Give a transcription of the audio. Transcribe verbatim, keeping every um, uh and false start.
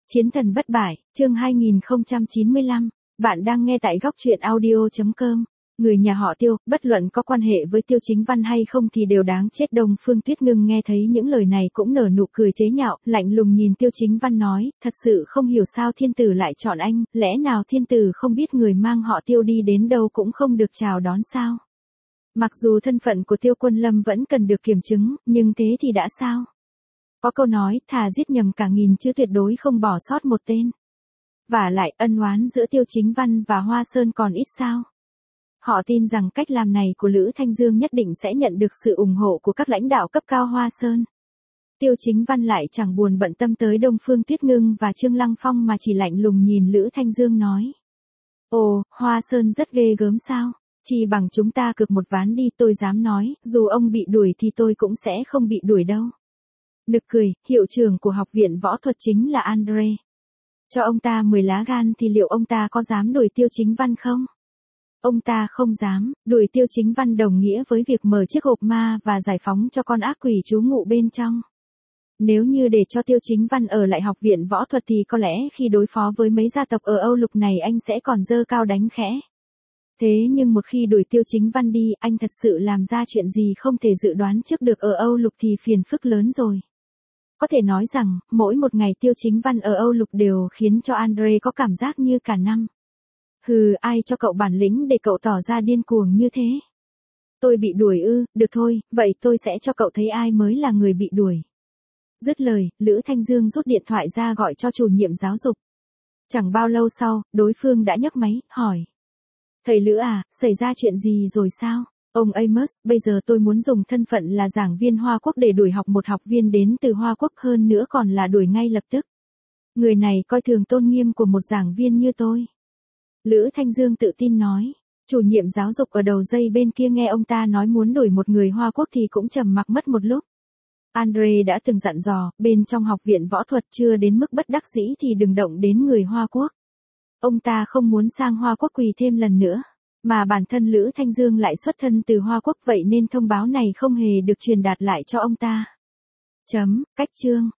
Chiến thần bất bại, chương hai nghìn không trăm chín mươi lăm. Bạn đang nghe tại góc truyện audio chấm com. Người nhà họ Tiêu, bất luận có quan hệ với Tiêu Chính Văn hay không thì đều đáng chết. Đông Phương Tuyết Ngưng nghe thấy những lời này cũng nở nụ cười chế nhạo, lạnh lùng nhìn Tiêu Chính Văn nói, thật sự không hiểu sao thiên tử lại chọn anh, lẽ nào thiên tử không biết người mang họ Tiêu đi đến đâu cũng không được chào đón sao? Mặc dù thân phận của Tiêu Quân Lâm vẫn cần được kiểm chứng, nhưng thế thì đã sao? Có câu nói, thà giết nhầm cả nghìn chứ tuyệt đối không bỏ sót một tên. Vả lại, ân oán giữa Tiêu Chính Văn và Hoa Sơn còn ít sao? Họ tin rằng cách làm này của Lữ Thanh Dương nhất định sẽ nhận được sự ủng hộ của các lãnh đạo cấp cao Hoa Sơn. Tiêu Chính Văn lại chẳng buồn bận tâm tới Đông Phương Tuyết Ngưng và Trương Lăng Phong mà chỉ lạnh lùng nhìn Lữ Thanh Dương nói. Ồ, Hoa Sơn rất ghê gớm sao? Chỉ bằng chúng ta cược một ván đi, tôi dám nói, dù ông bị đuổi thì tôi cũng sẽ không bị đuổi đâu. Nực cười, hiệu trưởng của học viện võ thuật chính là Andre. Cho ông ta mười lá gan thì liệu ông ta có dám đuổi Tiêu Chính Văn không? Ông ta không dám, đuổi Tiêu Chính Văn đồng nghĩa với việc mở chiếc hộp ma và giải phóng cho con ác quỷ trú ngụ bên trong. Nếu như để cho Tiêu Chính Văn ở lại học viện võ thuật thì có lẽ khi đối phó với mấy gia tộc ở Âu Lục này anh sẽ còn dơ cao đánh khẽ. Thế nhưng một khi đuổi Tiêu Chính Văn đi, anh thật sự làm ra chuyện gì không thể dự đoán trước được ở Âu Lục thì phiền phức lớn rồi. Có thể nói rằng, mỗi một ngày Tiêu Chính Văn ở Âu Lục đều khiến cho Andre có cảm giác như cả năm. Hừ, ai cho cậu bản lĩnh để cậu tỏ ra điên cuồng như thế? Tôi bị đuổi ư, được thôi, vậy tôi sẽ cho cậu thấy ai mới là người bị đuổi. Dứt lời, Lữ Thanh Dương rút điện thoại ra gọi cho chủ nhiệm giáo dục. Chẳng bao lâu sau, đối phương đã nhấc máy, hỏi. Thầy Lữ à, xảy ra chuyện gì rồi sao? Ông Amos, bây giờ tôi muốn dùng thân phận là giảng viên Hoa Quốc để đuổi học một học viên đến từ Hoa Quốc, hơn nữa còn là đuổi ngay lập tức. Người này coi thường tôn nghiêm của một giảng viên như tôi. Lữ Thanh Dương tự tin nói. Chủ nhiệm giáo dục ở đầu dây bên kia nghe ông ta nói muốn đuổi một người Hoa Quốc thì cũng trầm mặc mất một lúc. Andre đã từng dặn dò, bên trong học viện võ thuật chưa đến mức bất đắc dĩ thì đừng động đến người Hoa Quốc. Ông ta không muốn sang Hoa Quốc quỳ thêm lần nữa. Mà bản thân Lữ Thanh Dương lại xuất thân từ Hoa Quốc, vậy nên thông báo này không hề được truyền đạt lại cho ông ta. Chấm, cách chương.